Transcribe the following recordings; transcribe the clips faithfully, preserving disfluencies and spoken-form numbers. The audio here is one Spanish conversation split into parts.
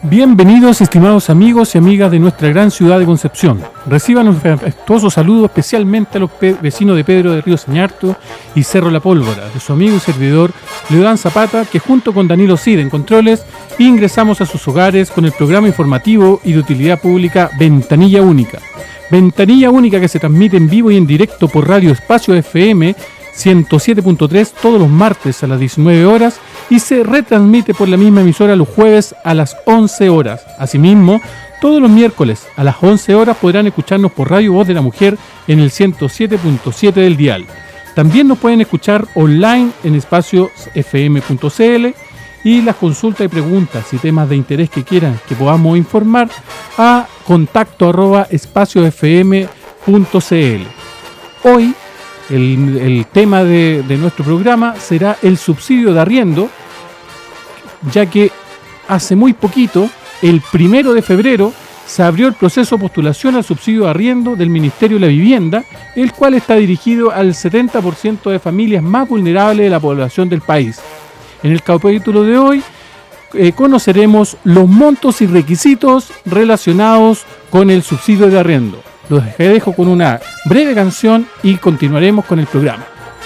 Bienvenidos, estimados amigos y amigas de nuestra gran ciudad de Concepción. Reciban un afectuoso saludo especialmente a los pe- vecinos de Pedro de Río Señarto y Cerro La Pólvora, de su amigo y servidor Leodán Zapata, que junto con Danilo Cid en controles ingresamos a sus hogares con el programa informativo y de utilidad pública Ventanilla Única. Ventanilla Única que se transmite en vivo y en directo por Radio Espacio F M ciento siete punto tres todos los martes a las diecinueve horas y se retransmite por la misma emisora los jueves a las once horas. Asimismo, todos los miércoles a las once horas podrán escucharnos por Radio Voz de la Mujer en el ciento siete punto siete del dial. También nos pueden escuchar online en espacio f m punto c l y las consultas y preguntas y temas de interés que quieran que podamos informar a contacto arroba espacio f m punto c l. Hoy El, el tema de, de nuestro programa será el subsidio de arriendo, ya que hace muy poquito, el primero de febrero, se abrió el proceso de postulación al subsidio de arriendo del Ministerio de la Vivienda, el cual está dirigido al setenta por ciento de familias más vulnerables de la población del país. En el capítulo de hoy eh, conoceremos los montos y requisitos relacionados con el subsidio de arriendo. Los dejo con una breve canción y continuaremos con el programa.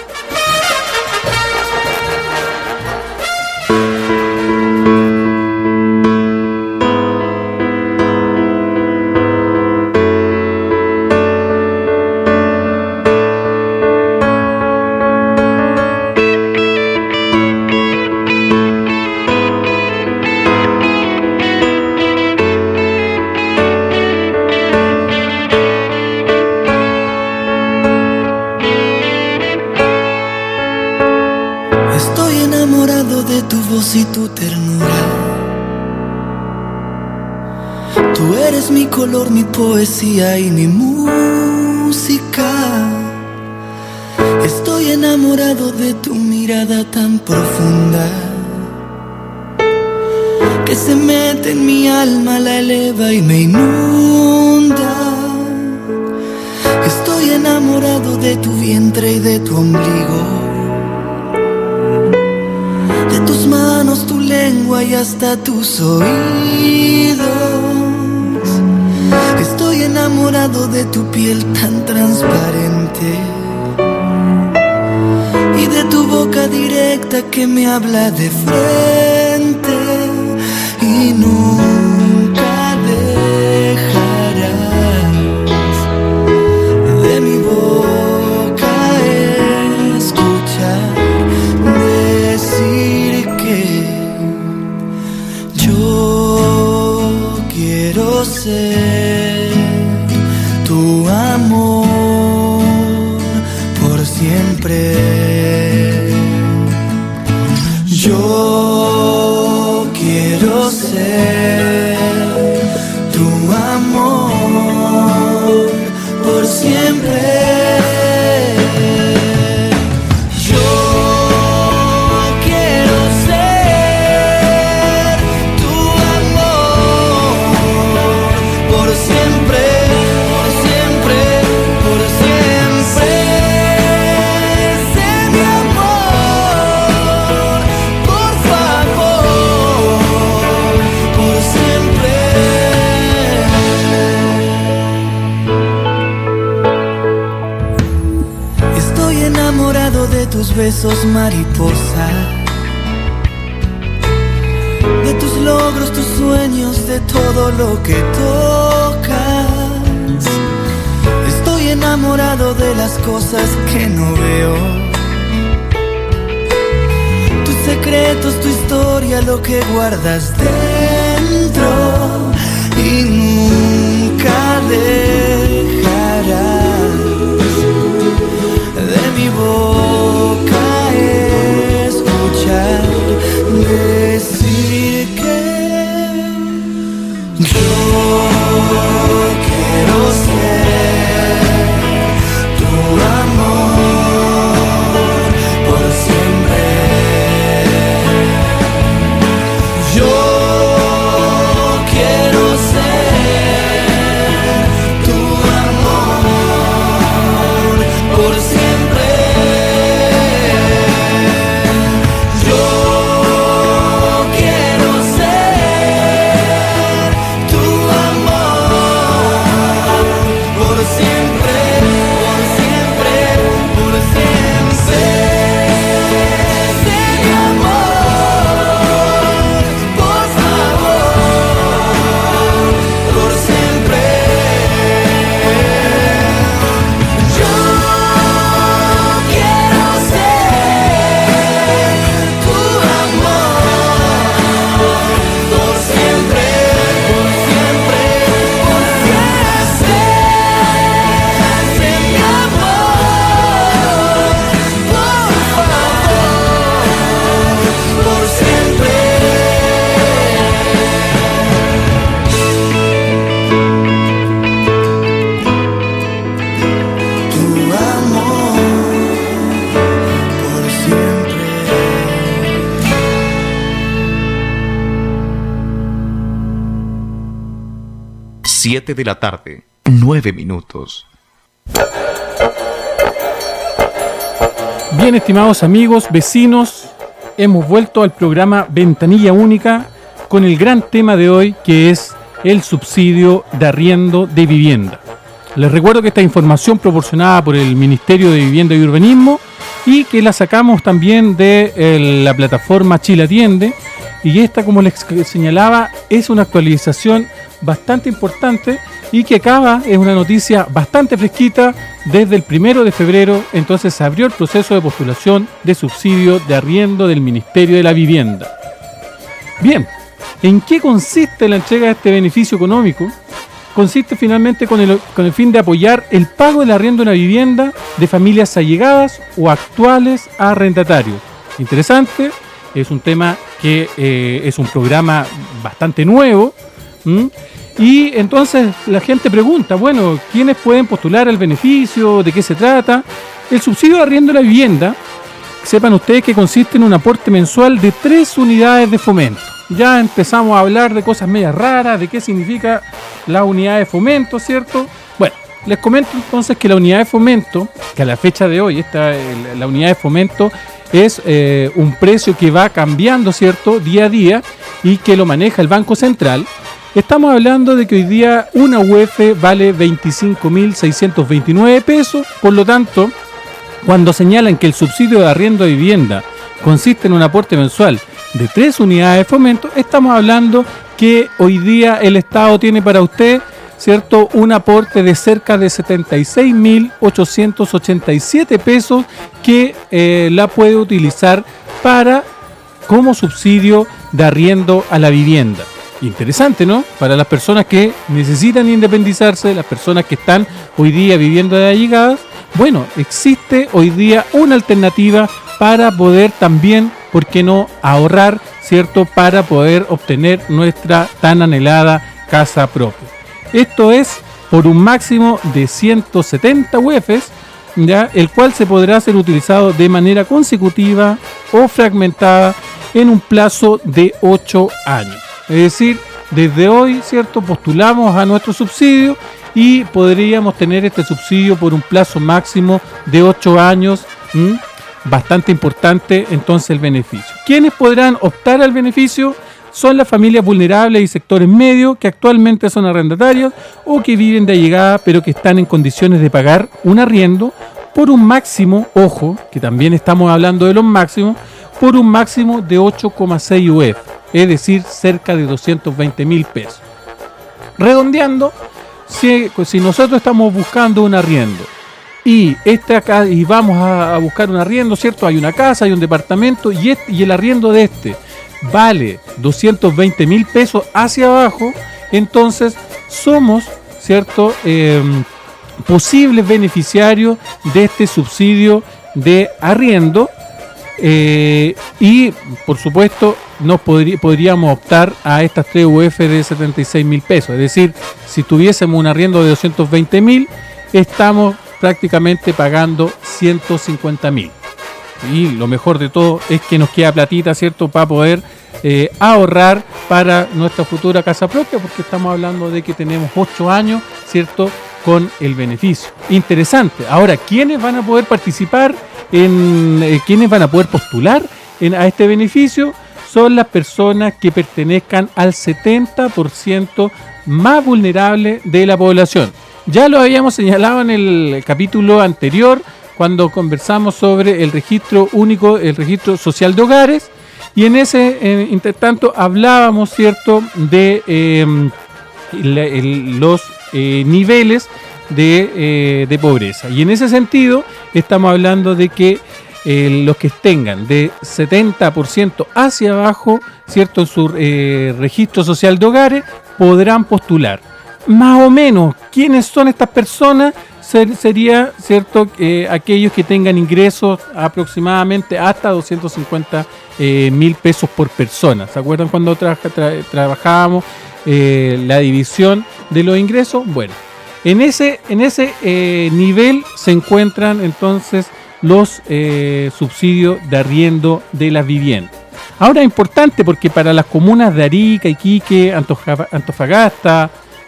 Y tu ternura, tú eres mi color, mi poesía y mi música. Estoy enamorado de tu mirada tan profunda que se mete en mi alma, la eleva y me inunda. Estoy enamorado de tu vientre y de tu ombligo, de tus manos, tu lengua y hasta tus oídos. Estoy enamorado de tu piel tan transparente y de tu boca directa que me habla de frente y nunca dejarás de mi boca escuchar decir que yo quiero ser tu amor por siempre. Yo quiero ser tu amor por siempre. Tus besos mariposa, de tus logros, tus sueños, de todo lo que tocas. Estoy enamorado de las cosas que no veo, tus secretos, tu historia, lo que guardas dentro y nunca dejarás de mi boca escuchar decir que yo quiero ser tu amor por siempre. Yo quiero ser tu amor por siempre. Yo siete de la tarde, nueve minutos. Bien, estimados amigos, vecinos, hemos vuelto al programa Ventanilla Única con el gran tema de hoy, que es el subsidio de arriendo de vivienda. Les recuerdo que esta información proporcionada por el Ministerio de Vivienda y Urbanismo y que la sacamos también de eh, la plataforma Chile Atiende, y esta, como les señalaba, es una actualización bastante importante y que acaba, es una noticia bastante fresquita. Desde el primero de febrero entonces se abrió el proceso de postulación de subsidio de arriendo del Ministerio de la Vivienda. Bien, ¿en qué consiste la entrega de este beneficio económico? Consiste finalmente con el, con el fin de apoyar el pago del arriendo de una vivienda de familias allegadas o actuales arrendatarios. Interesante, es un tema que eh, es un programa bastante nuevo. ¿Mm? Y entonces la gente pregunta, bueno, ¿quiénes pueden postular al beneficio? ¿De qué se trata? El subsidio de arriendo de la vivienda, sepan ustedes que consiste en un aporte mensual de tres unidades de fomento. Ya empezamos a hablar de cosas medias raras, de qué significa la unidad de fomento, ¿cierto? Bueno, les comento entonces que la unidad de fomento, que a la fecha de hoy, esta, la unidad de fomento es eh, un precio que va cambiando, ¿cierto?, día a día, y que lo maneja el Banco Central. Estamos hablando de que hoy día una U E F vale veinticinco mil seiscientos veintinueve pesos, por lo tanto, cuando señalan que el subsidio de arriendo de vivienda consiste en un aporte mensual de tres unidades de fomento, estamos hablando que hoy día el Estado tiene para usted, ¿cierto?, un aporte de cerca de setenta y seis mil ochocientos ochenta y siete pesos que eh, la puede utilizar para como subsidio de arriendo a la vivienda. Interesante, ¿no? Para las personas que necesitan independizarse, las personas que están hoy día viviendo de allegadas, bueno, existe hoy día una alternativa para poder también, ¿por qué no?, ahorrar, ¿cierto?, para poder obtener nuestra tan anhelada casa propia. Esto es por un máximo de ciento setenta U E Fs, ¿ya?, el cual se podrá ser utilizado de manera consecutiva o fragmentada en un plazo de ocho años. Es decir, desde hoy, ¿cierto?, postulamos a nuestro subsidio y podríamos tener este subsidio por un plazo máximo de ocho años. ¿Mm? Bastante importante entonces el beneficio. ¿Quiénes podrán optar al beneficio? Son las familias vulnerables y sectores medios que actualmente son arrendatarios o que viven de allegada pero que están en condiciones de pagar un arriendo por un máximo, ojo, que también estamos hablando de los máximos, por un máximo de ocho coma seis U E F, es decir, cerca de doscientos veinte mil pesos. Redondeando, si, si nosotros estamos buscando un arriendo y este acá y vamos a, a buscar un arriendo, ¿cierto? Hay una casa, hay un departamento y, este, y el arriendo de este vale doscientos veinte mil pesos hacia abajo, entonces somos, ¿cierto?, eh, posibles beneficiarios de este subsidio de arriendo. Eh, y por supuesto nos podrí, podríamos optar a estas tres U E F de setenta y seis mil pesos, es decir, si tuviésemos un arriendo de doscientos veinte mil, estamos prácticamente pagando ciento cincuenta mil, y lo mejor de todo es que nos queda platita, ¿cierto?, para poder eh, ahorrar para nuestra futura casa propia, porque estamos hablando de que tenemos ocho años, ¿cierto?, con el beneficio. Interesante. Ahora, ¿quiénes van a poder participar en, eh, quiénes van a poder postular en, a este beneficio? Son las personas que pertenezcan al setenta por ciento más vulnerable de la población. Ya lo habíamos señalado en el capítulo anterior, cuando conversamos sobre el registro único, el registro social de hogares, y en ese, eh, intertanto, hablábamos, ¿cierto?, de eh, el, el, los eh, niveles de, eh, de pobreza. Y en ese sentido, estamos hablando de que eh, los que tengan de setenta por ciento hacia abajo, ¿cierto?, en su eh, registro social de hogares, podrán postular. Más o menos, ¿quiénes son estas personas? Ser, sería, ¿cierto?, eh, aquellos que tengan ingresos aproximadamente hasta doscientos cincuenta mil pesos por persona. ¿Se acuerdan cuando tra tra trabajábamos eh, la división de los ingresos? Bueno, en ese, en ese eh, nivel se encuentran entonces los eh, subsidios de arriendo de las viviendas. Ahora es importante porque para las comunas de Arica, Iquique, Antoja Antofagasta,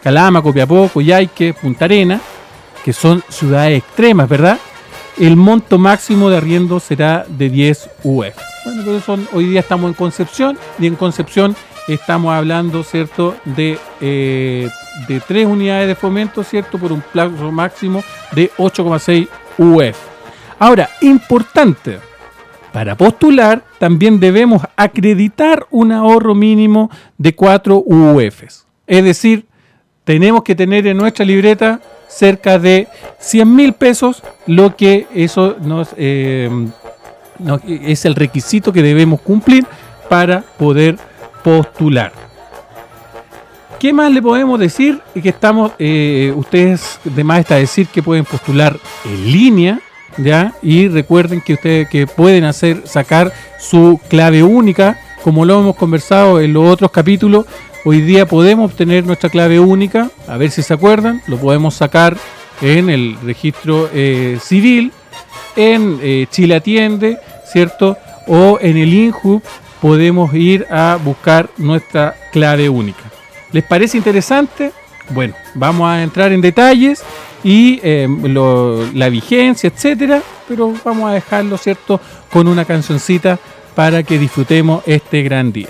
Calama, Copiapó, Coyhaique, Punta Arenas, que son ciudades extremas, ¿verdad? El monto máximo de arriendo será de diez U F. Bueno, pero son, hoy día estamos en Concepción, y en Concepción estamos hablando, ¿cierto?, de, eh, de tres unidades de fomento, ¿cierto?, por un plazo máximo de ocho coma seis U F. Ahora, importante, para postular también debemos acreditar un ahorro mínimo de cuatro U Fs. Es decir, tenemos que tener en nuestra libreta cerca de cien mil pesos, lo que eso nos, eh, nos, es el requisito que debemos cumplir para poder postular. ¿Qué más le podemos decir? Que estamos, eh, ustedes de más está decir que pueden postular en línea, ¿ya? Y recuerden que ustedes que pueden hacer sacar su clave única, como lo hemos conversado en los otros capítulos. Hoy día podemos obtener nuestra clave única, a ver si se acuerdan, lo podemos sacar en el registro eh, civil, en eh, Chile Atiende, ¿cierto? O en el INJU podemos ir a buscar nuestra clave única. ¿Les parece interesante? Bueno, vamos a entrar en detalles y eh, lo, la vigencia, etcétera, pero vamos a dejarlo, ¿cierto?, con una cancioncita para que disfrutemos este gran día.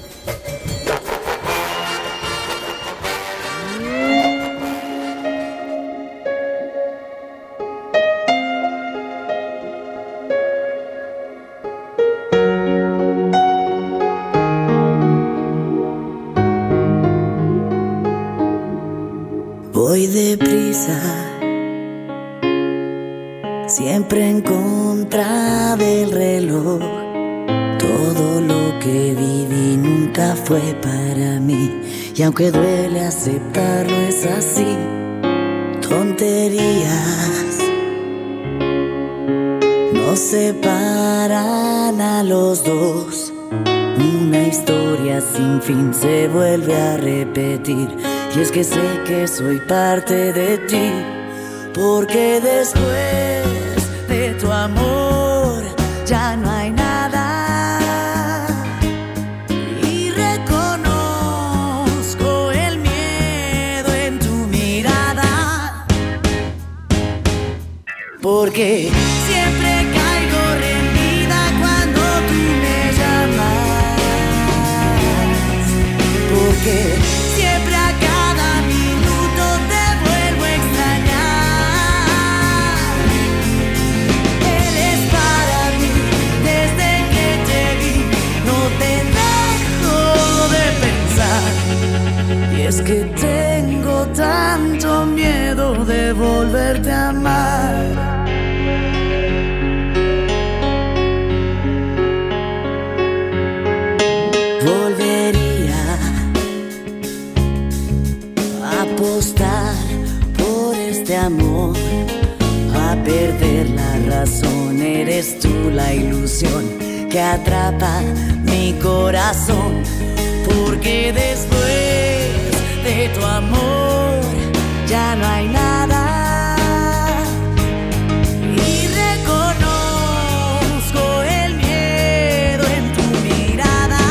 Voy deprisa, siempre en contra del reloj. Todo lo que viví nunca fue para mí, y aunque duele aceptarlo es así. Tonterías nos separan a los dos. Una historia sin fin se vuelve a repetir, y es que sé que soy parte de ti, porque después de tu amor ya no hay nada. Y reconozco el miedo en tu mirada, porque siempre caigo rendida cuando tú me llamas, porque siempre a cada minuto te vuelvo a extrañar. Eres para mí desde que te vi, no te dejo de pensar. Y es que tengo tanto miedo de volverte a amar. Volvería apostar por este amor, a perder la razón. Eres tú la ilusión que atrapa mi corazón, porque después de tu amor ya no hay nada. Y reconozco el miedo en tu mirada,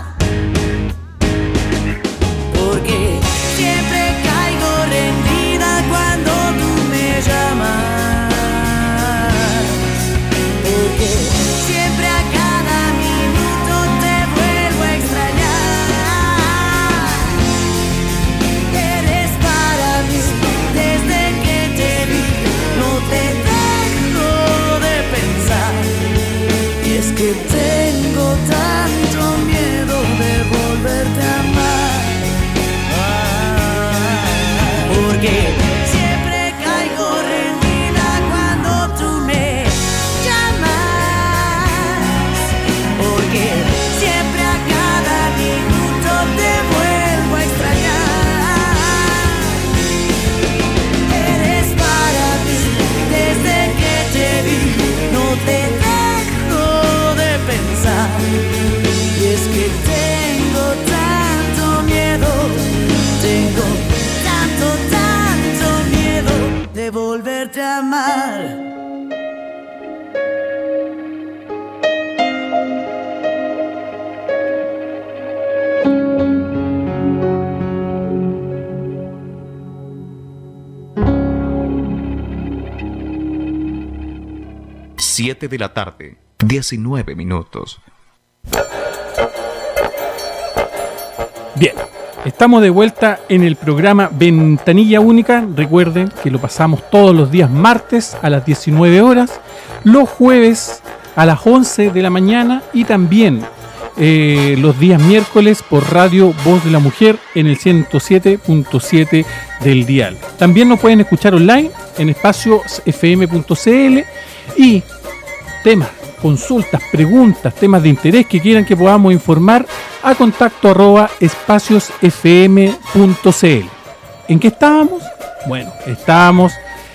porque siempre caigo rendida cuando tú me llamas, porque siempre a cada minuto te vuelvo a extrañar. Eres para mí desde que siete de la tarde, diecinueve minutos. Bien, estamos de vuelta en el programa Ventanilla Única. Recuerden que lo pasamos todos los días martes a las diecinueve horas, los jueves a las once de la mañana y también eh, los días miércoles por Radio Voz de la Mujer en el ciento siete punto siete del dial. También nos pueden escuchar online en espacio f m punto c l y temas, consultas, preguntas, temas de interés que quieran que podamos informar a contacto arroba espaciosfm punto c l. ¿En qué estábamos? Bueno, estábamos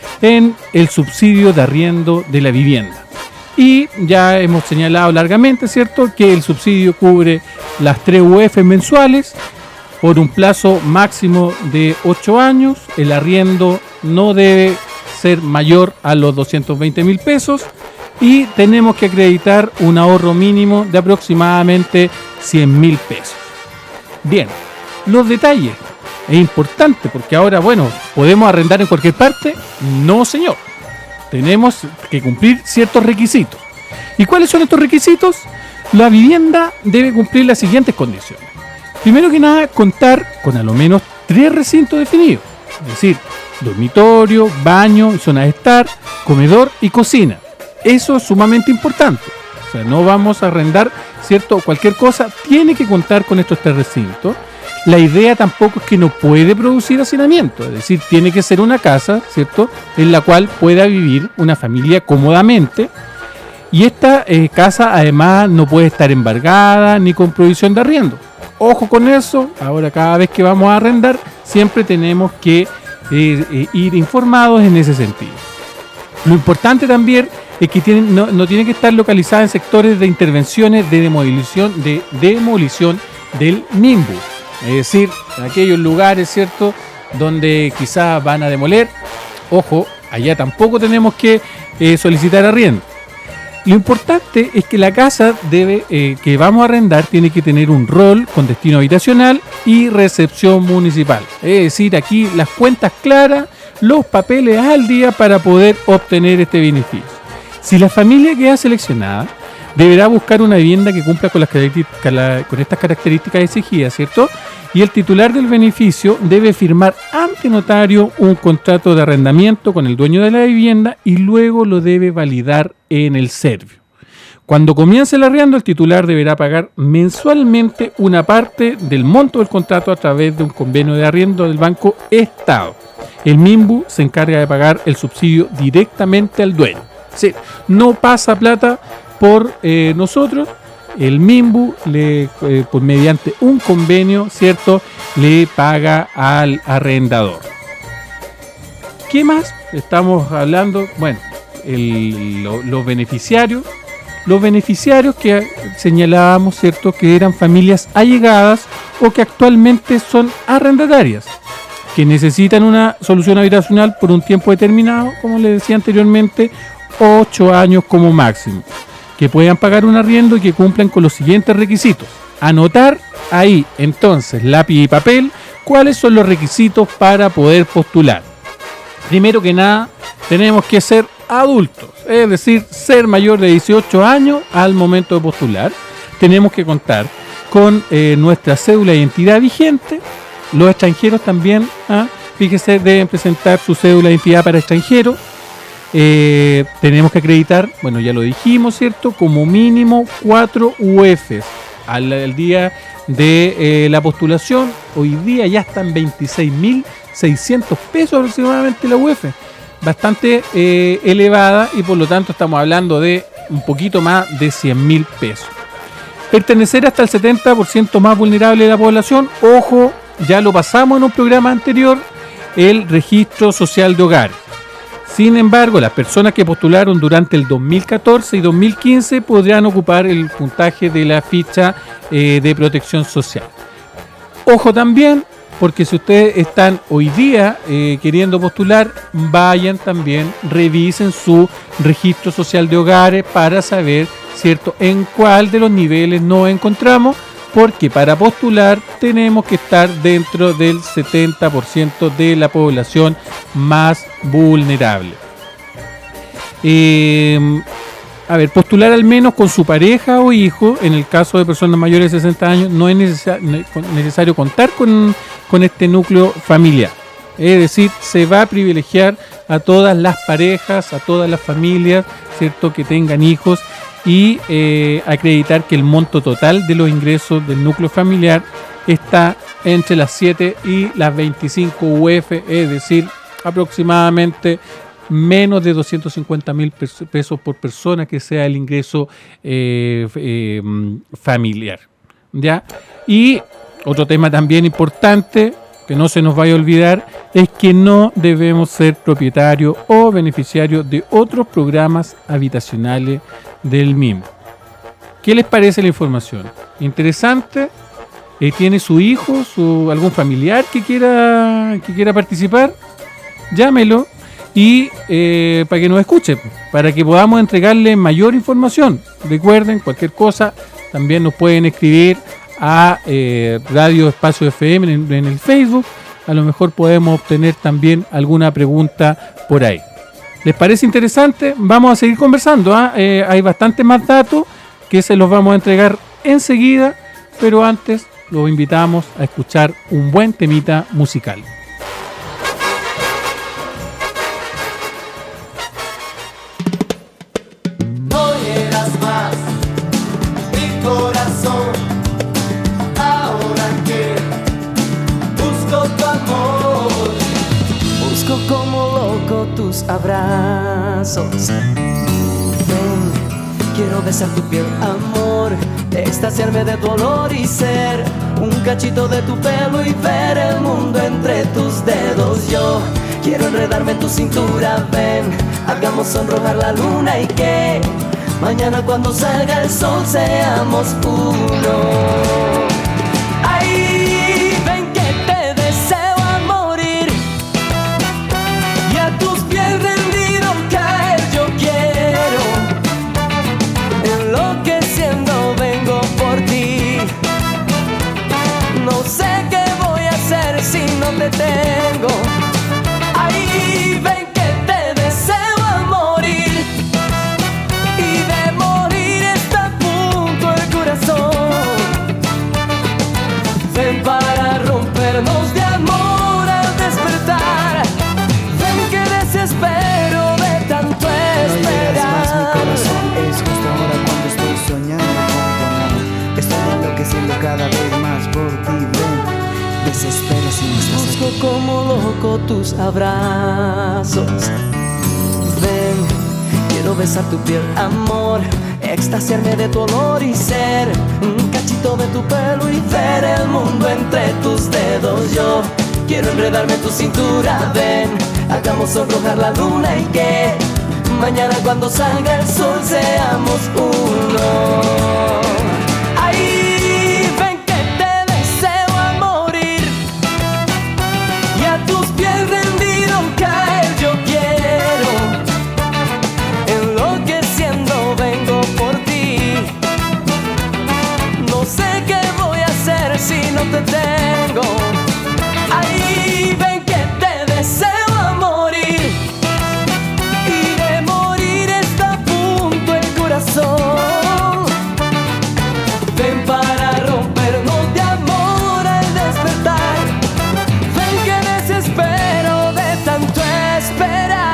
en el subsidio de arriendo de la vivienda. Y ya hemos señalado largamente, ¿cierto?, que el subsidio cubre las tres U F mensuales por un plazo máximo de ocho años. El arriendo no debe ser mayor a los doscientos veinte mil pesos y tenemos que acreditar un ahorro mínimo de aproximadamente cien mil pesos. Bien, los detalles. Es importante porque ahora, bueno, ¿podemos arrendar en cualquier parte? No, señor. Tenemos que cumplir ciertos requisitos. ¿Y cuáles son estos requisitos? La vivienda debe cumplir las siguientes condiciones. Primero que nada, contar con a lo menos tres recintos definidos. Es decir, dormitorio, baño, zona de estar, comedor y cocina. Eso es sumamente importante. O sea, no vamos a arrendar, ¿cierto? Cualquier cosa tiene que contar con estos tres recintos. La idea tampoco es que no puede producir hacinamiento, es decir, tiene que ser una casa, ¿cierto?, en la cual pueda vivir una familia cómodamente. Y esta eh, casa además no puede estar embargada ni con prohibición de arriendo. Ojo con eso, ahora cada vez que vamos a arrendar siempre tenemos que eh, eh, ir informados en ese sentido. Lo importante también es que tienen, no, no tiene que estar localizada en sectores de intervenciones de demolición, de demolición del MIMBU. Es decir, aquellos lugares, ¿cierto?, donde quizás van a demoler. Ojo, allá tampoco tenemos que eh, solicitar arriendo. Lo importante es que la casa debe, eh, que vamos a arrendar tiene que tener un rol con destino habitacional y recepción municipal. Es decir, aquí las cuentas claras, los papeles al día para poder obtener este beneficio. Si la familia queda seleccionada, deberá buscar una vivienda que cumpla con, las con estas características exigidas, ¿cierto? Y el titular del beneficio debe firmar ante notario un contrato de arrendamiento con el dueño de la vivienda y luego lo debe validar en el Servio. Cuando comience el arriendo, el titular deberá pagar mensualmente una parte del monto del contrato a través de un convenio de arriendo del Banco Estado. El MIMBU se encarga de pagar el subsidio directamente al dueño. Sí, no pasa plata por eh, nosotros. El MIMBU, le, eh, pues mediante un convenio, ¿cierto?, le paga al arrendador. ¿Qué más estamos hablando? Bueno, el, lo, los beneficiarios. Los beneficiarios que señalábamos, ¿cierto?, que eran familias allegadas o que actualmente son arrendatarias, que necesitan una solución habitacional por un tiempo determinado, como les decía anteriormente, ocho años como máximo, que puedan pagar un arriendo y que cumplan con los siguientes requisitos. Anotar ahí, entonces, lápiz y papel, cuáles son los requisitos para poder postular. Primero que nada, tenemos que ser adultos, es decir, ser mayor de dieciocho años al momento de postular. Tenemos que contar con eh, nuestra cédula de identidad vigente. Los extranjeros también, ¿ah? fíjese, deben presentar su cédula de identidad para extranjeros. Eh, tenemos que acreditar, bueno, ya lo dijimos, ¿cierto?, como mínimo cuatro U Fs al, al día de eh, la postulación. Hoy día ya están veintiséis mil seiscientos pesos aproximadamente la U F, bastante eh, elevada, y por lo tanto estamos hablando de un poquito más de cien mil pesos. Pertenecer hasta el setenta por ciento más vulnerable de la población. Ojo, ya lo pasamos en un programa anterior, el registro social de hogares. Sin embargo, las personas que postularon durante el dos mil catorce y dos mil quince podrán ocupar el puntaje de la ficha eh, de protección social. Ojo también, porque si ustedes están hoy día eh, queriendo postular, vayan también, revisen su registro social de hogares para saber, ¿cierto?, en cuál de los niveles nos encontramos, porque para postular tenemos que estar dentro del setenta por ciento de la población más vulnerable. Eh, a ver, postular al menos con su pareja o hijo. En el caso de personas mayores de sesenta años, no es necesario, necesario contar con, con este núcleo familiar. Es decir, se va a privilegiar a todas las parejas, a todas las familias, ¿cierto?, que tengan hijos, y eh, acreditar que el monto total de los ingresos del núcleo familiar está entre las siete y las veinticinco U F, es decir, aproximadamente menos de doscientos cincuenta mil pesos por persona, que sea el ingreso eh, eh, familiar, ¿ya? Y otro tema también importante, que no se nos vaya a olvidar, es que no debemos ser propietarios o beneficiarios de otros programas habitacionales del mismo. ¿Qué les parece la información? ¿Interesante? Eh, ¿Tiene su hijo, su algún familiar que quiera, que quiera participar? Llámelo y eh, para que nos escuche, para que podamos entregarle mayor información. Recuerden, cualquier cosa también nos pueden escribir a eh, Radio Espacio F M en, en el Facebook. A lo mejor podemos obtener también alguna pregunta por ahí. ¿Les parece interesante? Vamos a seguir conversando, ¿eh? Eh, hay bastante más datos que se los vamos a entregar enseguida, pero antes los invitamos a escuchar un buen temita musical. Tus abrazos, ven, quiero besar tu piel, amor, extasiarme de tu olor y ser un cachito de tu pelo y ver el mundo entre tus dedos. Yo quiero enredarme en tu cintura, ven, hagamos sonrojar la luna y que mañana cuando salga el sol seamos uno. Te tengo, ahí ven que te deseo a morir, y de morir está a punto el corazón. Ven para rompernos de amor al despertar, ven que desespero de tanto esperar. No más, mi corazón es justo ahora cuando estoy soñando con tu amor. Estoy enloqueciendo cada vez más por ti, ven. Desespero si no estás Busco aquí. como loco tus abrazos. Ven, quiero besar tu piel, amor, extasiarme de tu olor y ser un cachito de tu pelo y ver el mundo entre tus dedos. Yo quiero enredarme en tu cintura, ven, hagamos sonrojar la luna y que mañana cuando salga el sol seamos uno. Si no te tengo, ahí ven que te deseo a morir, y de morir está a punto el corazón. Ven para rompernos de amor al despertar, ven que desespero de tanto esperar.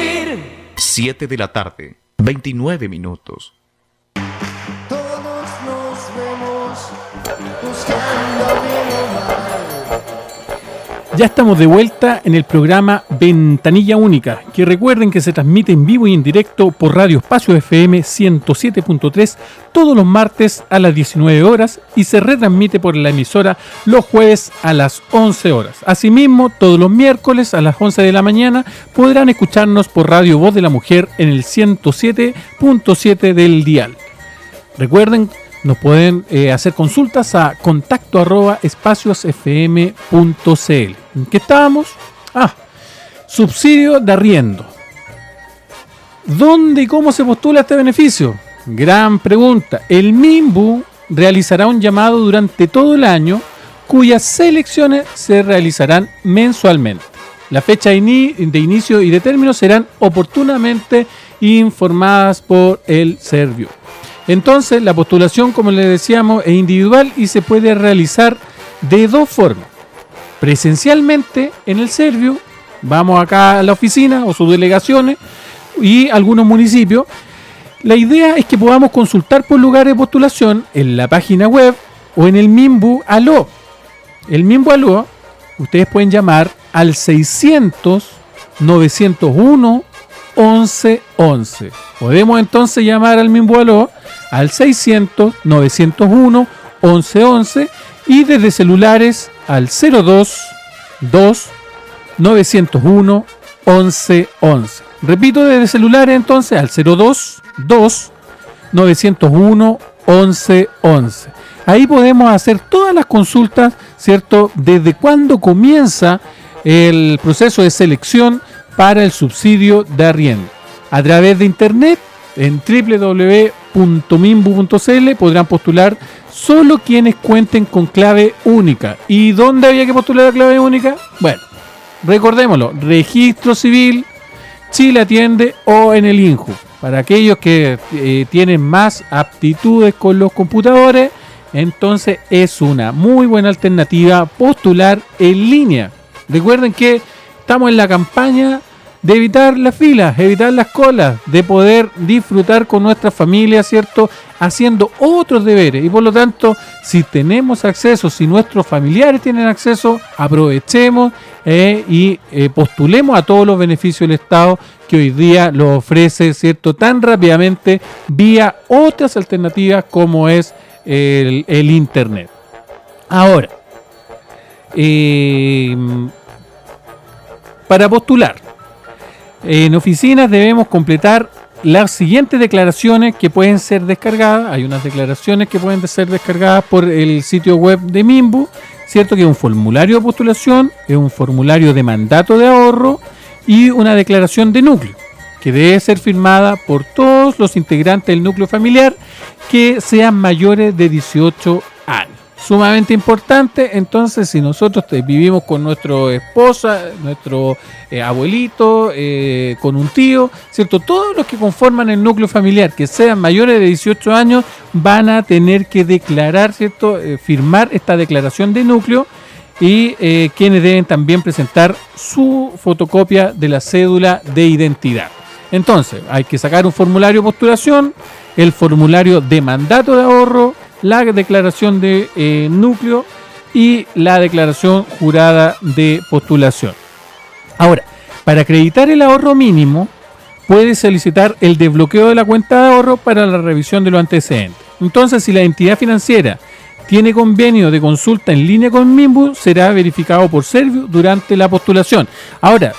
siete de la tarde, veintinueve minutos. Todos Ya estamos de vuelta en el programa Ventanilla Única, que recuerden que se transmite en vivo y en directo por Radio Espacio F M ciento siete punto tres todos los martes a las diecinueve horas y se retransmite por la emisora los jueves a las once horas. Asimismo, todos los miércoles a las once de la mañana podrán escucharnos por Radio Voz de la Mujer en el ciento siete punto siete del dial. Recuerden, nos pueden eh, hacer consultas a contacto arroba espaciosfm punto cl. ¿En qué estábamos? Ah, subsidio de arriendo. ¿Dónde y cómo se postula este beneficio? Gran pregunta. El MIMBU realizará un llamado durante todo el año cuyas selecciones se realizarán mensualmente. La fecha de, ini- de inicio y de término serán oportunamente informadas por el Servio. Entonces, la postulación, como les decíamos, es individual y se puede realizar de dos formas. Presencialmente en el Servio, vamos acá a la oficina o sus delegaciones y algunos municipios. La idea es que podamos consultar por lugares de postulación en la página web o en el MIMBU Aló. El MIMBU Aló, ustedes pueden llamar al seiscientos, novecientos uno, once once. Podemos entonces llamar al MIMBU Aló al seiscientos, novecientos uno, once once y desde celulares al cero dos, dos, novecientos uno, once once. Repito, desde celulares entonces al cero dos, dos, novecientos uno, once once. Ahí podemos hacer todas las consultas, ¿cierto? Desde cuándo comienza el proceso de selección para el subsidio de arriendo. A través de internet, en doble u doble u doble u punto mimbu punto c l podrán postular solo quienes cuenten con clave única. ¿Y dónde había que postular la clave única? Bueno, recordémoslo, Registro Civil, Chile Atiende o en el INJU. Para aquellos que eh, tienen más aptitudes con los computadores, entonces es una muy buena alternativa postular en línea. Recuerden que estamos en la campaña de evitar las filas, evitar las colas, de poder disfrutar con nuestra familia, ¿cierto? Haciendo otros deberes. Y por lo tanto, si tenemos acceso, si nuestros familiares tienen acceso, aprovechemos eh, y eh, postulemos a todos los beneficios del Estado que hoy día lo ofrece, ¿cierto? Tan rápidamente vía otras alternativas como es el, el Internet. Ahora, eh, para postular, en oficinas debemos completar las siguientes declaraciones que pueden ser descargadas. Hay unas declaraciones que pueden ser descargadas por el sitio web de MIMBU, ¿cierto? Que es un formulario de postulación, es un formulario de mandato de ahorro y una declaración de núcleo, que debe ser firmada por todos los integrantes del núcleo familiar que sean mayores de dieciocho años. Sumamente importante. Entonces, si nosotros te, vivimos con nuestra esposa, nuestro eh, abuelito, eh, con un tío, ¿cierto? Todos los que conforman el núcleo familiar que sean mayores de dieciocho años van a tener que declarar, ¿cierto? Eh, firmar esta declaración de núcleo y eh, quienes deben también presentar su fotocopia de la cédula de identidad. Entonces, hay que sacar un formulario de postulación, el formulario de mandato de ahorro, la declaración de eh, núcleo y la declaración jurada de postulación. Ahora, para acreditar el ahorro mínimo, puede solicitar el desbloqueo de la cuenta de ahorro para la revisión de los antecedentes. Entonces, si la entidad financiera tiene convenio de consulta en línea con MIMBU, será verificado por Servio durante la postulación. Ahora,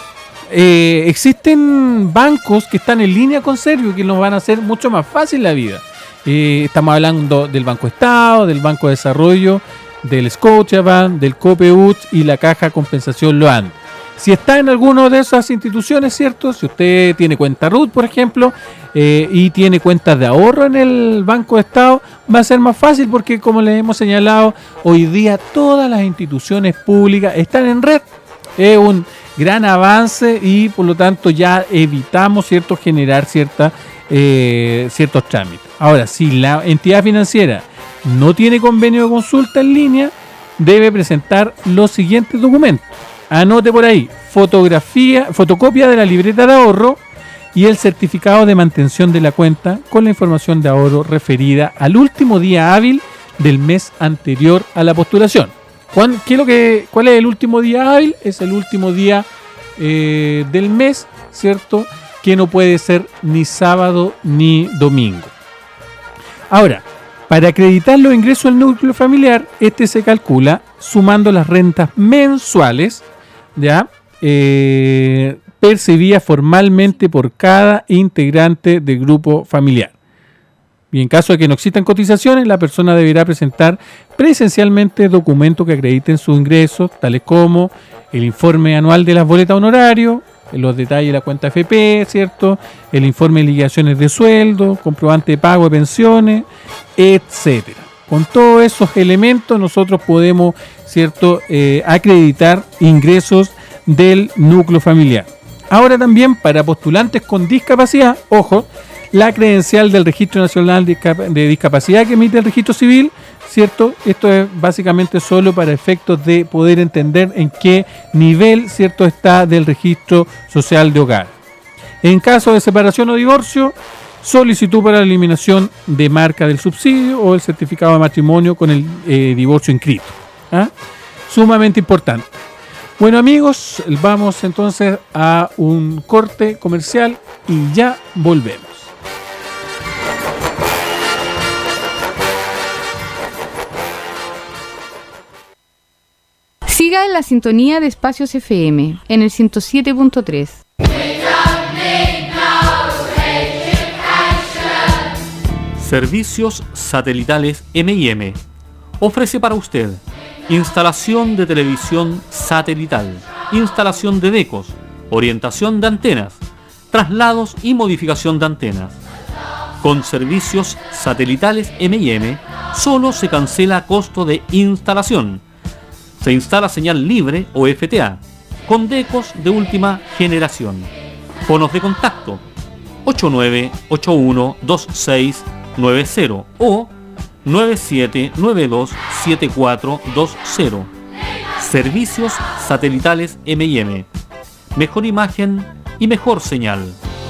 eh, existen bancos que están en línea con Servio que nos van a hacer mucho más fácil la vida. Eh, estamos hablando del Banco Estado, del Banco de Desarrollo, del Scotiabank, del Copeuch y la Caja Compensación Loan. Si está en alguna de esas instituciones, ¿cierto? Si usted tiene cuenta R U T, por ejemplo, eh, y tiene cuentas de ahorro en el Banco de Estado, va a ser más fácil porque, como les hemos señalado, hoy día todas las instituciones públicas están en red. Es un gran avance y, por lo tanto, ya evitamos, ¿cierto?, generar cierta, eh, ciertos trámites. Ahora, si la entidad financiera no tiene convenio de consulta en línea, debe presentar los siguientes documentos. Anote por ahí: fotografía, fotocopia de la libreta de ahorro y el certificado de mantención de la cuenta con la información de ahorro referida al último día hábil del mes anterior a la postulación. ¿Cuál, qué es lo que, ¿Cuál es el último día hábil? Es el último día eh, del mes, ¿cierto? Que no puede ser ni sábado ni domingo. Ahora, para acreditar los ingresos del núcleo familiar, este se calcula sumando las rentas mensuales, ¿ya? Eh, percibidas formalmente por cada integrante del grupo familiar. Y en caso de que no existan cotizaciones, la persona deberá presentar presencialmente documentos que acrediten sus ingresos, tales como el informe anual de las boletas honorarios, los detalles de la cuenta F P, ¿cierto? El informe de liquidaciones de sueldo, comprobante de pago de pensiones, etcétera. Con todos esos elementos nosotros podemos, ¿cierto?, eh, acreditar ingresos del núcleo familiar. Ahora también para postulantes con discapacidad, ojo, la credencial del Registro Nacional de Discapacidad que emite el Registro Civil, ¿cierto? Esto es básicamente solo para efectos de poder entender en qué nivel, ¿cierto?, está del Registro Social de Hogar. En caso de separación o divorcio, solicitud para la eliminación de marca del subsidio o el certificado de matrimonio con el eh, divorcio inscrito. ¿Ah? Sumamente importante. Bueno, amigos, vamos entonces a un corte comercial y ya volvemos. Siga en la sintonía de Espacios F M en el ciento siete punto tres. Servicios Satelitales eme y eme ofrece para usted instalación de televisión satelital, instalación de decos, orientación de antenas, traslados y modificación de antenas. Con Servicios Satelitales eme y eme solo se cancela costo de instalación. Se instala señal libre o F T A con decos de última generación. Fonos de contacto ocho nueve ocho uno dos seis nueve cero o nueve siete nueve dos siete cuatro dos cero. Servicios Satelitales eme y eme. Mejor imagen y mejor señal.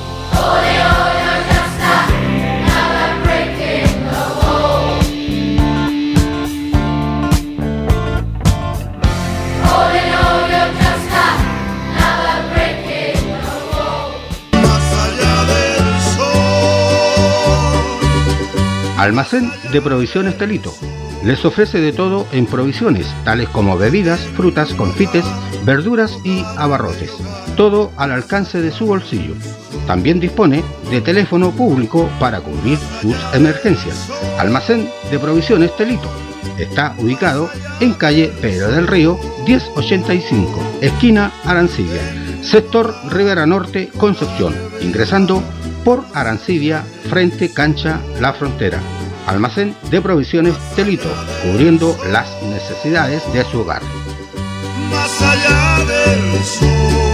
Almacén de Provisiones Telito. Les ofrece de todo en provisiones, tales como bebidas, frutas, confites, verduras y abarrotes. Todo al alcance de su bolsillo. También dispone de teléfono público para cubrir sus emergencias. Almacén de Provisiones Telito. Está ubicado en calle Pedro del Río, diez ochenta y cinco, esquina Arancibia, sector Rivera Norte, Concepción, ingresando por Arancibia, frente cancha La Frontera. Almacén de Provisiones Telito, cubriendo las necesidades de su hogar. Más allá del sol,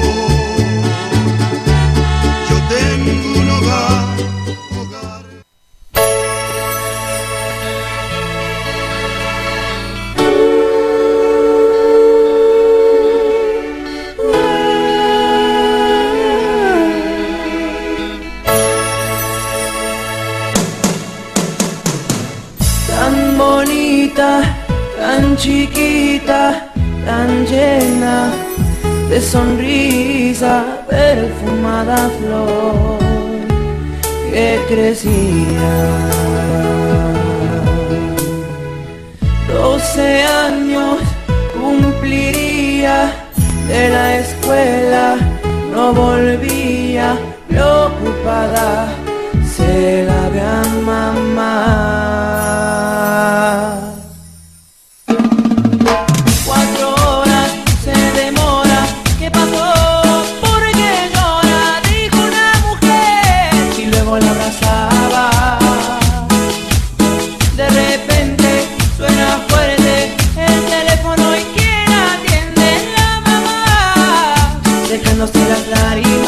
yo tengo un hogar, hogar. Tan chiquita, tan llena de sonrisa, perfumada flor que crecía. Doce años cumpliría de la escuela, no volvía, preocupada se la ve a mamá. Las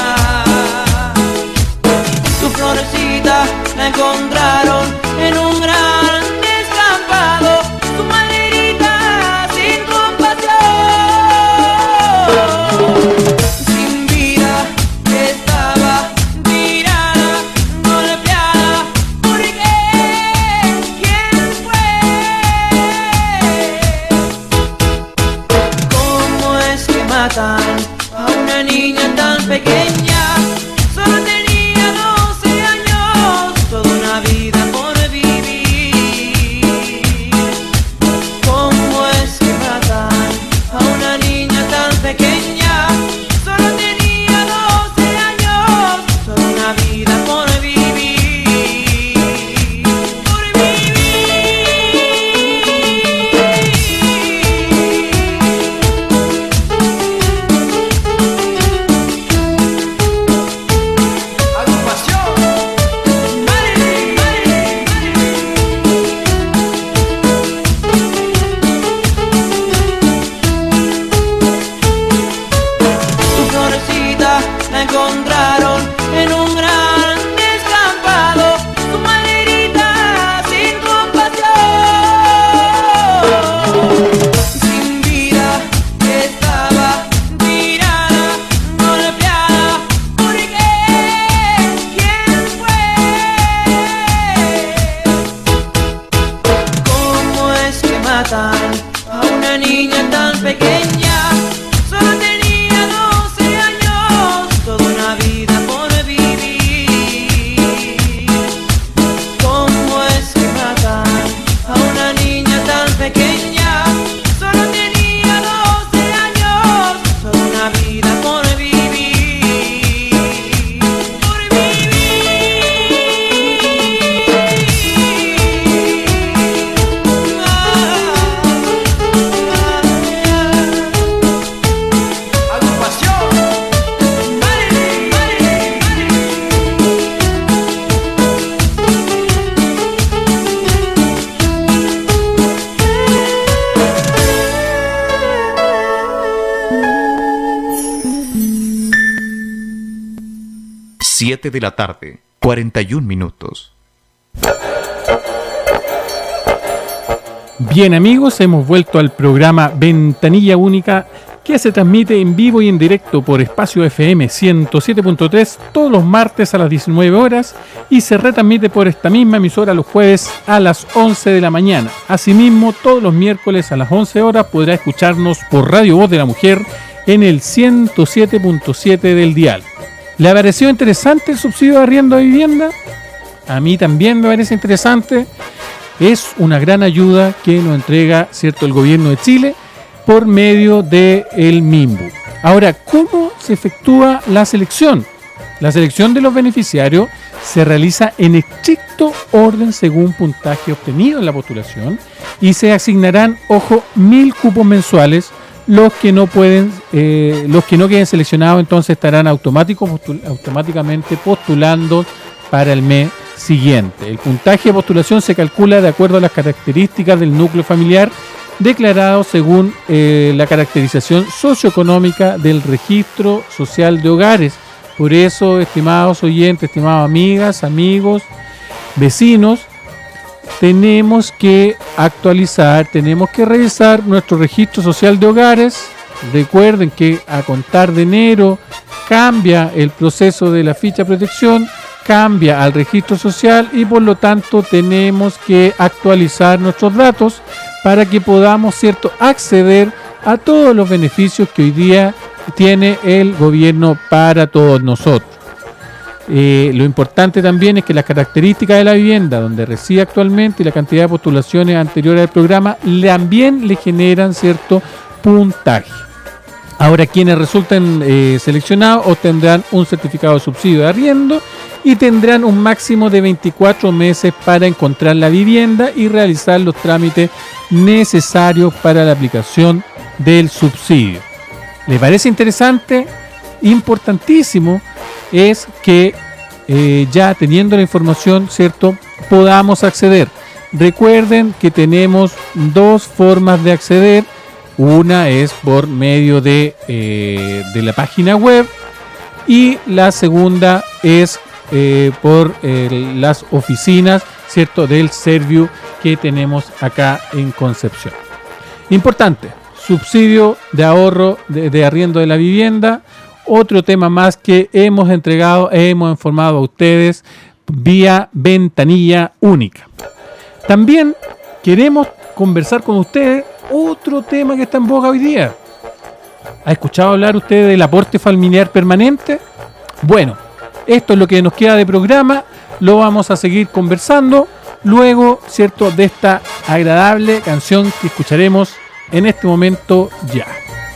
lágrimas, su florecita la encontraron en un gran matan a una niña tan pequeña. Solo tenía doce años, toda una vida por vivir. ¿Cómo es que matan a una niña tan pequeña? Solo tenía doce años, toda una vida por vivir. Por la encontraron en un gran descampado, su maderita sin compasión, sin vida estaba tirada, golpeada. ¿Por qué? ¿Quién fue? ¿Cómo es que matan a una niña tan pequeña? Solo tenía doce años, toda una vida por vivir. ¿Cómo es que matan a una niña tan pequeña? Solo tenía doce años, toda una vida por vivir. Por siete de la tarde, cuarenta y un minutos. Bien amigos, hemos vuelto al programa Ventanilla Única, que se transmite en vivo y en directo por Espacio F M ciento siete punto tres todos los martes a las diecinueve horas y se retransmite por esta misma emisora los jueves a las once de la mañana. Asimismo, todos los miércoles a las once horas podrá escucharnos por Radio Voz de la Mujer en el ciento siete punto siete del dial. ¿Le ha parecido interesante el subsidio de arriendo de vivienda? A mí también me parece interesante. Es una gran ayuda que nos entrega, cierto, el gobierno de Chile por medio del MIMBU. Ahora, ¿cómo se efectúa la selección? La selección de los beneficiarios se realiza en estricto orden según puntaje obtenido en la postulación y se asignarán, ojo, mil cupos mensuales. Los que no pueden, eh, los que no queden seleccionados, entonces estarán automático, postul- automáticamente postulando para el mes siguiente. El puntaje de postulación se calcula de acuerdo a las características del núcleo familiar declarado según eh, la caracterización socioeconómica del registro social de hogares. Por eso, estimados oyentes, estimadas amigas, amigos, vecinos, tenemos que actualizar, tenemos que revisar nuestro registro social de hogares. Recuerden que a contar de enero cambia el proceso de la ficha de protección, cambia al registro social y por lo tanto tenemos que actualizar nuestros datos para que podamos, cierto, acceder a todos los beneficios que hoy día tiene el gobierno para todos nosotros. Eh, lo importante también es que las características de la vivienda donde reside actualmente y la cantidad de postulaciones anteriores al programa también le generan cierto puntaje. Ahora, quienes resulten eh, seleccionados obtendrán un certificado de subsidio de arriendo y tendrán un máximo de veinticuatro meses para encontrar la vivienda y realizar los trámites necesarios para la aplicación del subsidio. ¿Le parece interesante? Importantísimo es que eh, ya teniendo la información, cierto, podamos acceder. Recuerden que tenemos dos formas de acceder. Una es por medio de, eh, de la página web y la segunda es eh, por eh, las oficinas, cierto, del Serviu que tenemos acá en Concepción. Importante, subsidio de ahorro de, de arriendo de la vivienda. Otro tema más que hemos entregado, hemos informado a ustedes vía ventanilla única. También queremos conversar con ustedes otro tema que está en boga hoy día. ¿Ha escuchado hablar usted del aporte familiar permanente? Bueno, esto es lo que nos queda de programa. Lo vamos a seguir conversando luego, ¿cierto?, de esta agradable canción que escucharemos en este momento ya.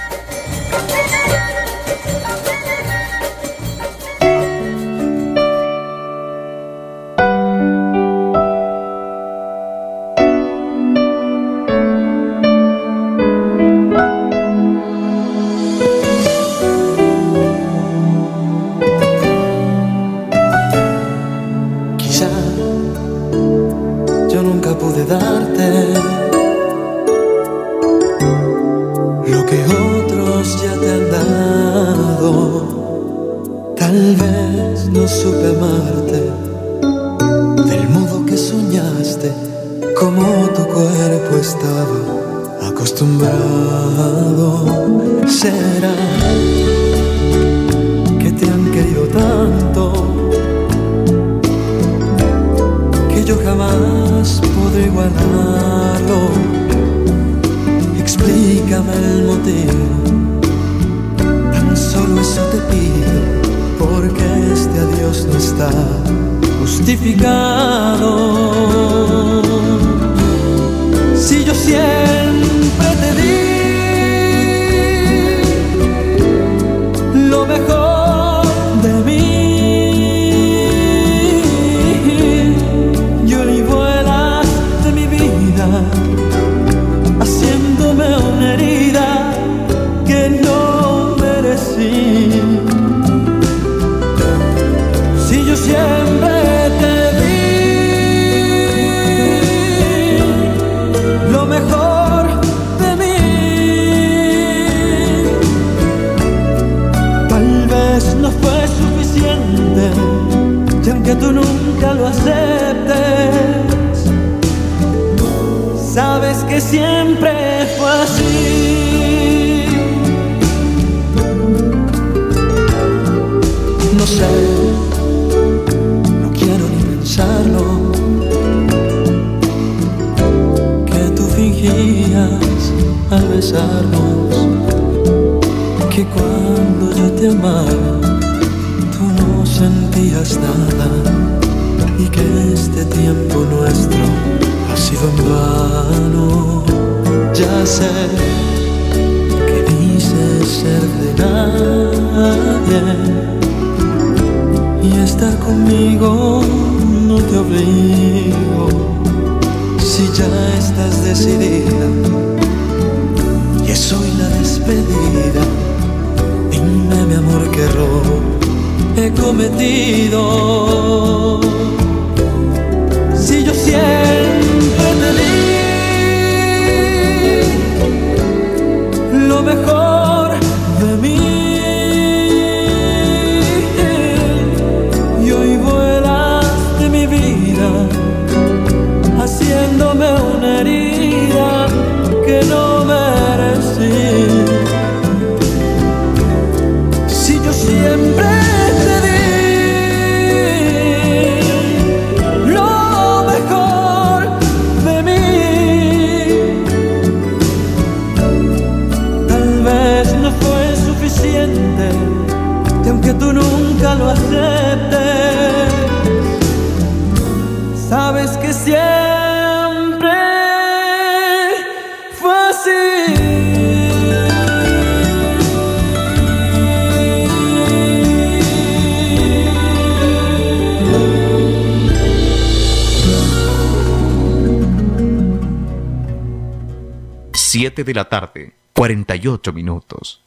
siete de la tarde, cuarenta y ocho minutos.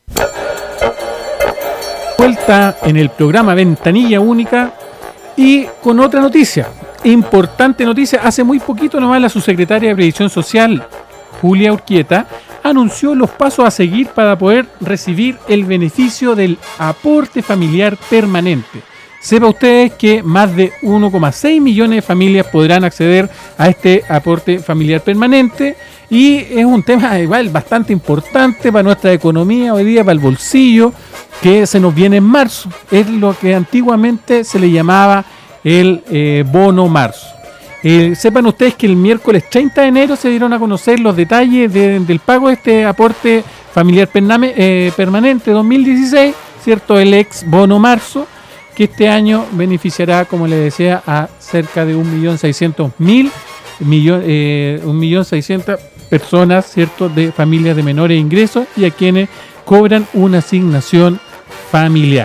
Vuelta en el programa Ventanilla Única y con otra noticia, importante noticia. Hace muy poquito nomás la subsecretaria de Previsión Social, Julia Urquieta, anunció los pasos a seguir para poder recibir el beneficio del aporte familiar permanente. Sepa ustedes que más de uno coma seis millones de familias podrán acceder a este aporte familiar permanente y es un tema igual bastante importante para nuestra economía hoy día, para el bolsillo, que se nos viene en marzo. Es lo que antiguamente se le llamaba el eh, bono marzo. Eh, sepan ustedes que el miércoles treinta de enero se dieron a conocer los detalles de, del pago de este aporte familiar pername, eh, permanente dos mil dieciséis, ¿cierto? El ex bono marzo, que este año beneficiará, como les decía, a cerca de un millón seiscientos mil personas, ¿cierto?, de familias de menores ingresos y a quienes cobran una asignación familiar.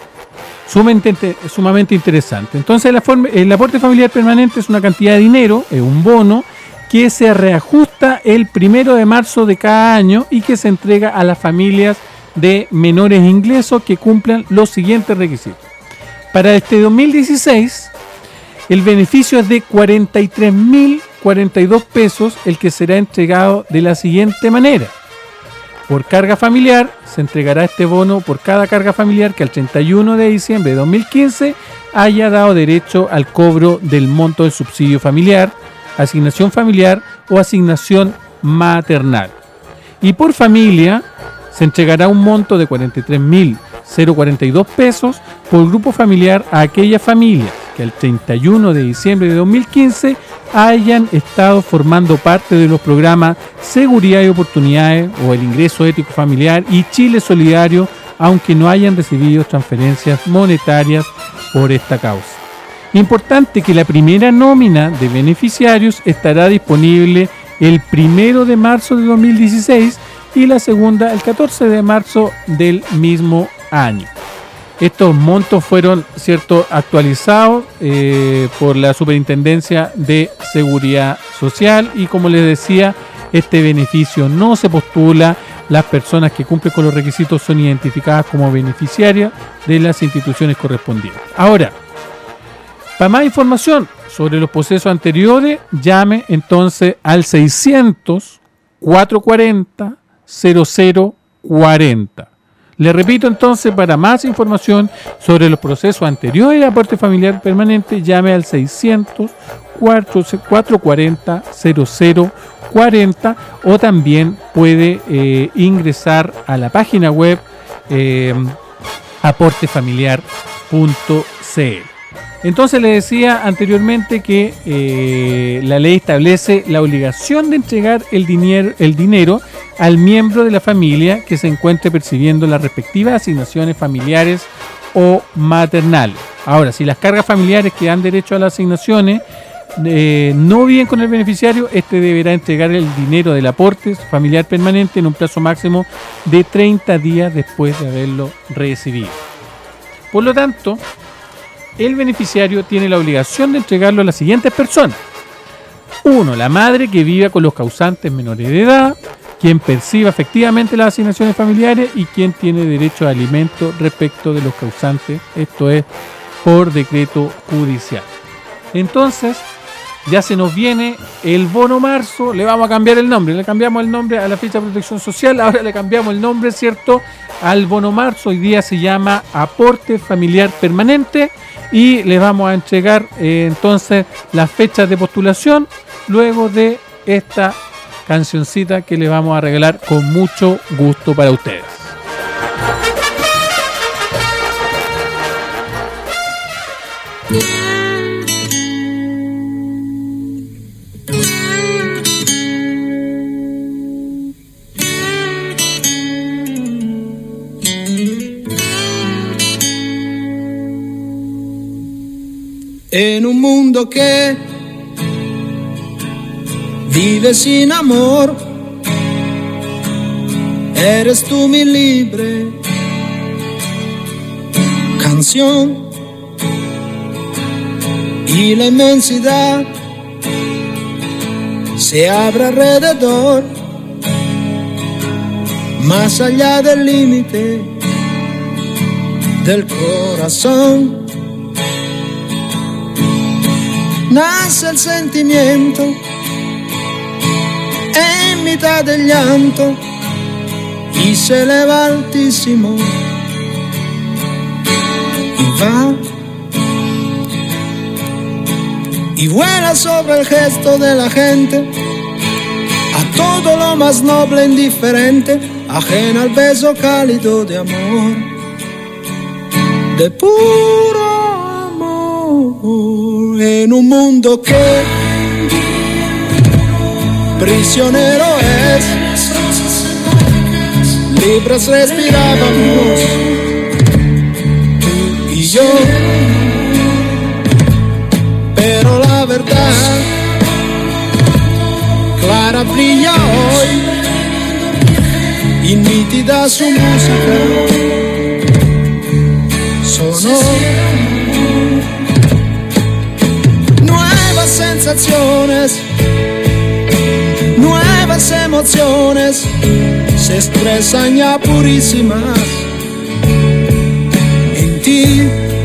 Sumamente, sumamente interesante. Entonces, la forma, el aporte familiar permanente es una cantidad de dinero, es un bono que se reajusta el primero de marzo de cada año y que se entrega a las familias de menores ingresos que cumplan los siguientes requisitos. Para este dos mil dieciséis, el beneficio es de cuarenta y tres mil cuarenta y dos pesos, el que será entregado de la siguiente manera. Por carga familiar, se entregará este bono por cada carga familiar que al treinta y uno de diciembre de dos mil quince haya dado derecho al cobro del monto del subsidio familiar, asignación familiar o asignación maternal. Y por familia, se entregará un monto de cuarenta y tres mil cuarenta y dos pesos por grupo familiar a aquellas familias que al treinta y uno de diciembre de dos mil quince hayan estado formando parte de los programas Seguridad y Oportunidades o el Ingreso Ético Familiar y Chile Solidario, aunque no hayan recibido transferencias monetarias por esta causa. Importante que la primera nómina de beneficiarios estará disponible el primero de marzo de dos mil dieciséis y la segunda el catorce de marzo del mismo año. Estos montos fueron, cierto, actualizados eh, por la Superintendencia de Seguridad Social y, como les decía, este beneficio no se postula. Las personas que cumplen con los requisitos son identificadas como beneficiarias de las instituciones correspondientes. Ahora, para más información sobre los procesos anteriores, llame entonces al seiscientos, cuatrocientos cuarenta, cero cero cuarenta. Le repito entonces, para más información sobre los procesos anteriores de aporte familiar permanente, llame al seiscientos, cuatrocientos cuarenta, cero cero cuarenta o también puede eh, ingresar a la página web eh, aporte familiar punto c l. Entonces les decía anteriormente que eh, la ley establece la obligación de entregar el dinero, el dinero al miembro de la familia que se encuentre percibiendo las respectivas asignaciones familiares o maternales. Ahora, si las cargas familiares que dan derecho a las asignaciones eh, no viven con el beneficiario, este deberá entregar el dinero del aporte familiar permanente en un plazo máximo de treinta días después de haberlo recibido. Por lo tanto, el beneficiario tiene la obligación de entregarlo a las siguientes personas. uno. La madre que viva con los causantes menores de edad, quien perciba efectivamente las asignaciones familiares y quien tiene derecho a alimento respecto de los causantes, esto es por decreto judicial. Entonces, ya se nos viene el bono marzo, le vamos a cambiar el nombre, le cambiamos el nombre a la ficha de protección social, ahora le cambiamos el nombre, ¿cierto?, al bono marzo. Hoy día se llama aporte familiar permanente y le vamos a entregar eh, entonces las fechas de postulación luego de esta cancioncita que le vamos a regalar con mucho gusto para ustedes. En un mundo que vive sin amor, eres tú mi libre canción, y la inmensidad se abre alrededor, más allá del límite del corazón. Nace el sentimiento en mitad del llanto y se eleva altísimo y va y vuela sobre el gesto de la gente, a todo lo más noble e indiferente, ajena al beso cálido de amor, de puro amor. En un mundo que Prisionero es, libres respirábamos, tú y yo. Pero la verdad clara brilla hoy y nítida su música sonó. Nuevas sensaciones, nuevas emociones se expresan ya purísimas en ti.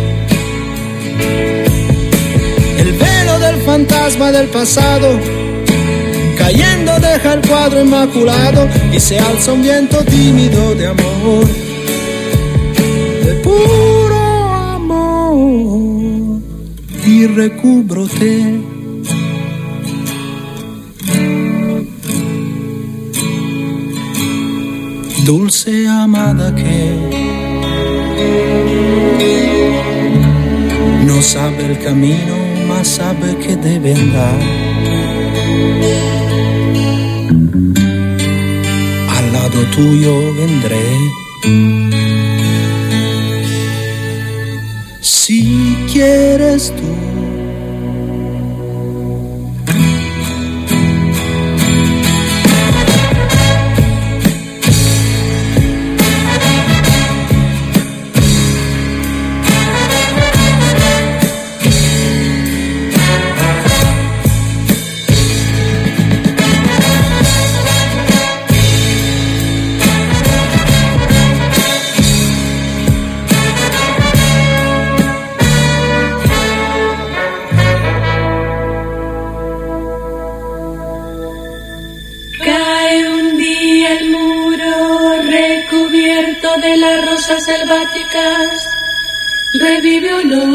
El velo del fantasma del pasado cayendo deja el cuadro inmaculado y se alza un viento tímido de amor, de puro amor, y recúbrote. Dulce amada que no sabe el camino, mas sabe que debe andar. Al lado tuyo vendré. Si quieres tú. De las rosas selváticas revive o no,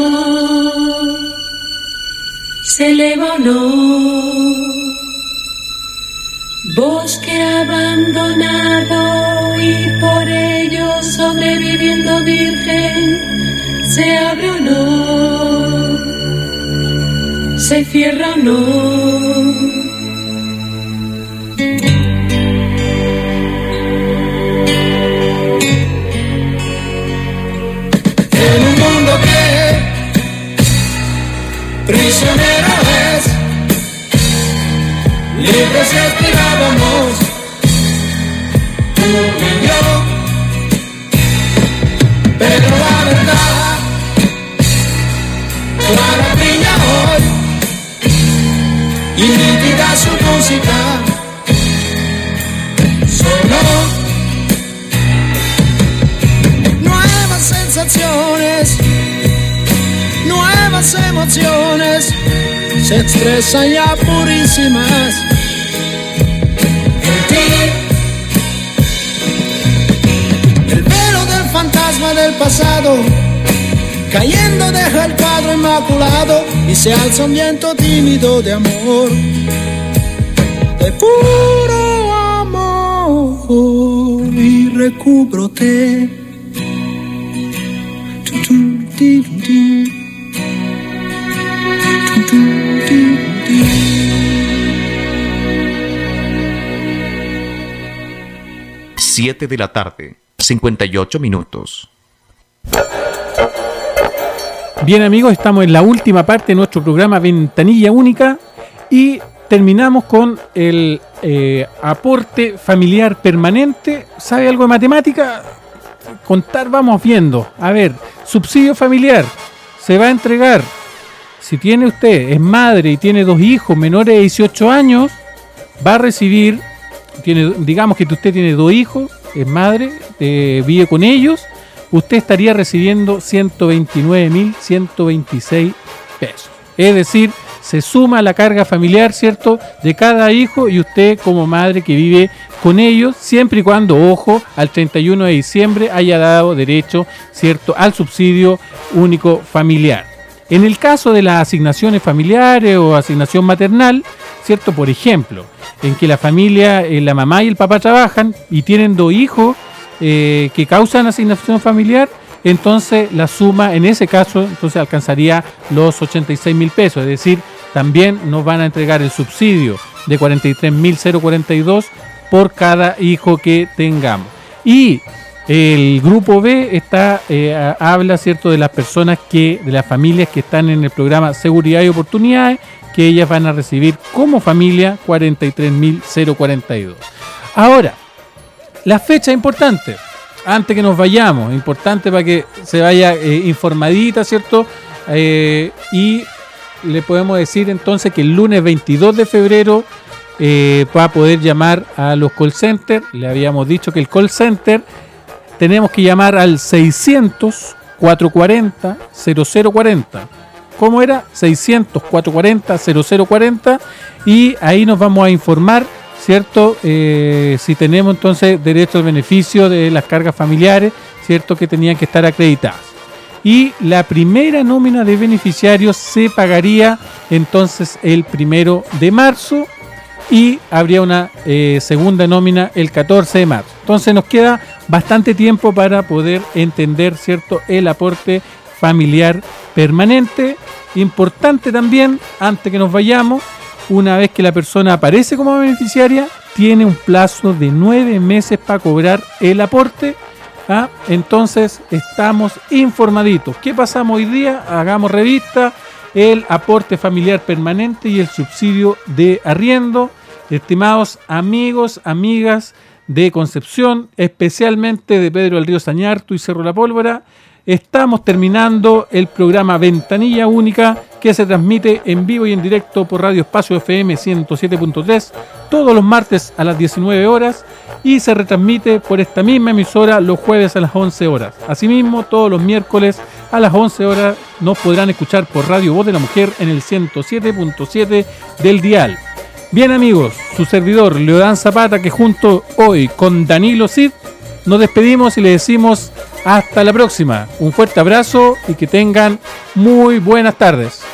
se eleva o no, bosque abandonado y por ello sobreviviendo virgen, se abre o no, se cierra o no. Prisionero es, libres respirábamos, tú y yo. Pero la verdad clara brilla hoy y nítida su música sonó. Nuevas sensaciones, nuevas emociones se expresan ya purísimas en ti. El velo del fantasma del pasado cayendo deja el cuadro inmaculado y se alza un viento tímido de amor, de puro amor, y recúbrote. siete de la tarde, cincuenta y ocho minutos. Bien amigos, estamos en la última parte de nuestro programa Ventanilla Única y terminamos con el eh, aporte familiar permanente. ¿Sabe algo de matemática? Contar vamos viendo. A ver, subsidio familiar se va a entregar. Si tiene usted, es madre y tiene dos hijos menores de dieciocho años, va a recibir, tiene, digamos que usted tiene dos hijos, es madre, eh, vive con ellos, usted estaría recibiendo ciento veintinueve mil ciento veintiséis pesos. Es decir, se suma la carga familiar, ¿cierto?, de cada hijo y usted como madre que vive con ellos, siempre y cuando, ojo, al treinta y uno de diciembre haya dado derecho, ¿cierto?, al subsidio único familiar. En el caso de las asignaciones familiares o asignación maternal, ¿cierto?, por ejemplo, en que la familia, eh, la mamá y el papá trabajan y tienen dos hijos eh, que causan asignación familiar, entonces la suma en ese caso entonces alcanzaría los ochenta y seis mil pesos, es decir, también nos van a entregar el subsidio de cuarenta y tres mil cuarenta y dos por cada hijo que tengamos. Y el grupo B está eh, habla, ¿cierto?, de las personas que, de las familias que están en el programa Seguridad y Oportunidades, que ellas van a recibir como familia cuarenta y tres mil cuarenta y dos. Ahora, la fecha importante, antes que nos vayamos, importante para que se vaya eh, informadita, ¿cierto? Eh, y le podemos decir entonces que el lunes veintidós de febrero eh, va a poder llamar a los call centers. Le habíamos dicho que el call center tenemos que llamar al seiscientos, cuatrocientos cuarenta, cero cero cuarenta. ¿Cómo era? seiscientos, cuatrocientos cuarenta, cero cero cuarenta. Y ahí nos vamos a informar, ¿cierto? Eh, si tenemos entonces derecho al beneficio de las cargas familiares, ¿cierto?, que tenían que estar acreditadas. Y la primera nómina de beneficiarios se pagaría entonces el primero de marzo y habría una eh, segunda nómina el catorce de marzo. Entonces nos queda bastante tiempo para poder entender, ¿cierto?, el aporte familiar permanente. Importante también, antes que nos vayamos, una vez que la persona aparece como beneficiaria, tiene un plazo de nueve meses para cobrar el aporte. ¿Ah? Entonces estamos informaditos. ¿Qué pasamos hoy día? Hagamos revista, el aporte familiar permanente y el subsidio de arriendo. Estimados amigos, amigas de Concepción, especialmente de Pedro del Río Sañarto y Cerro La Pólvora, estamos terminando el programa Ventanilla Única, que se transmite en vivo y en directo por Radio Espacio F M ciento siete punto tres todos los martes a las diecinueve horas y se retransmite por esta misma emisora los jueves a las once horas. Asimismo, todos los miércoles a las once horas nos podrán escuchar por Radio Voz de la Mujer en el ciento siete punto siete del dial. Bien, amigos, su servidor Leodán Zapata, que junto hoy con Danilo Cid nos despedimos y le decimos hasta la próxima. Un fuerte abrazo y que tengan muy buenas tardes.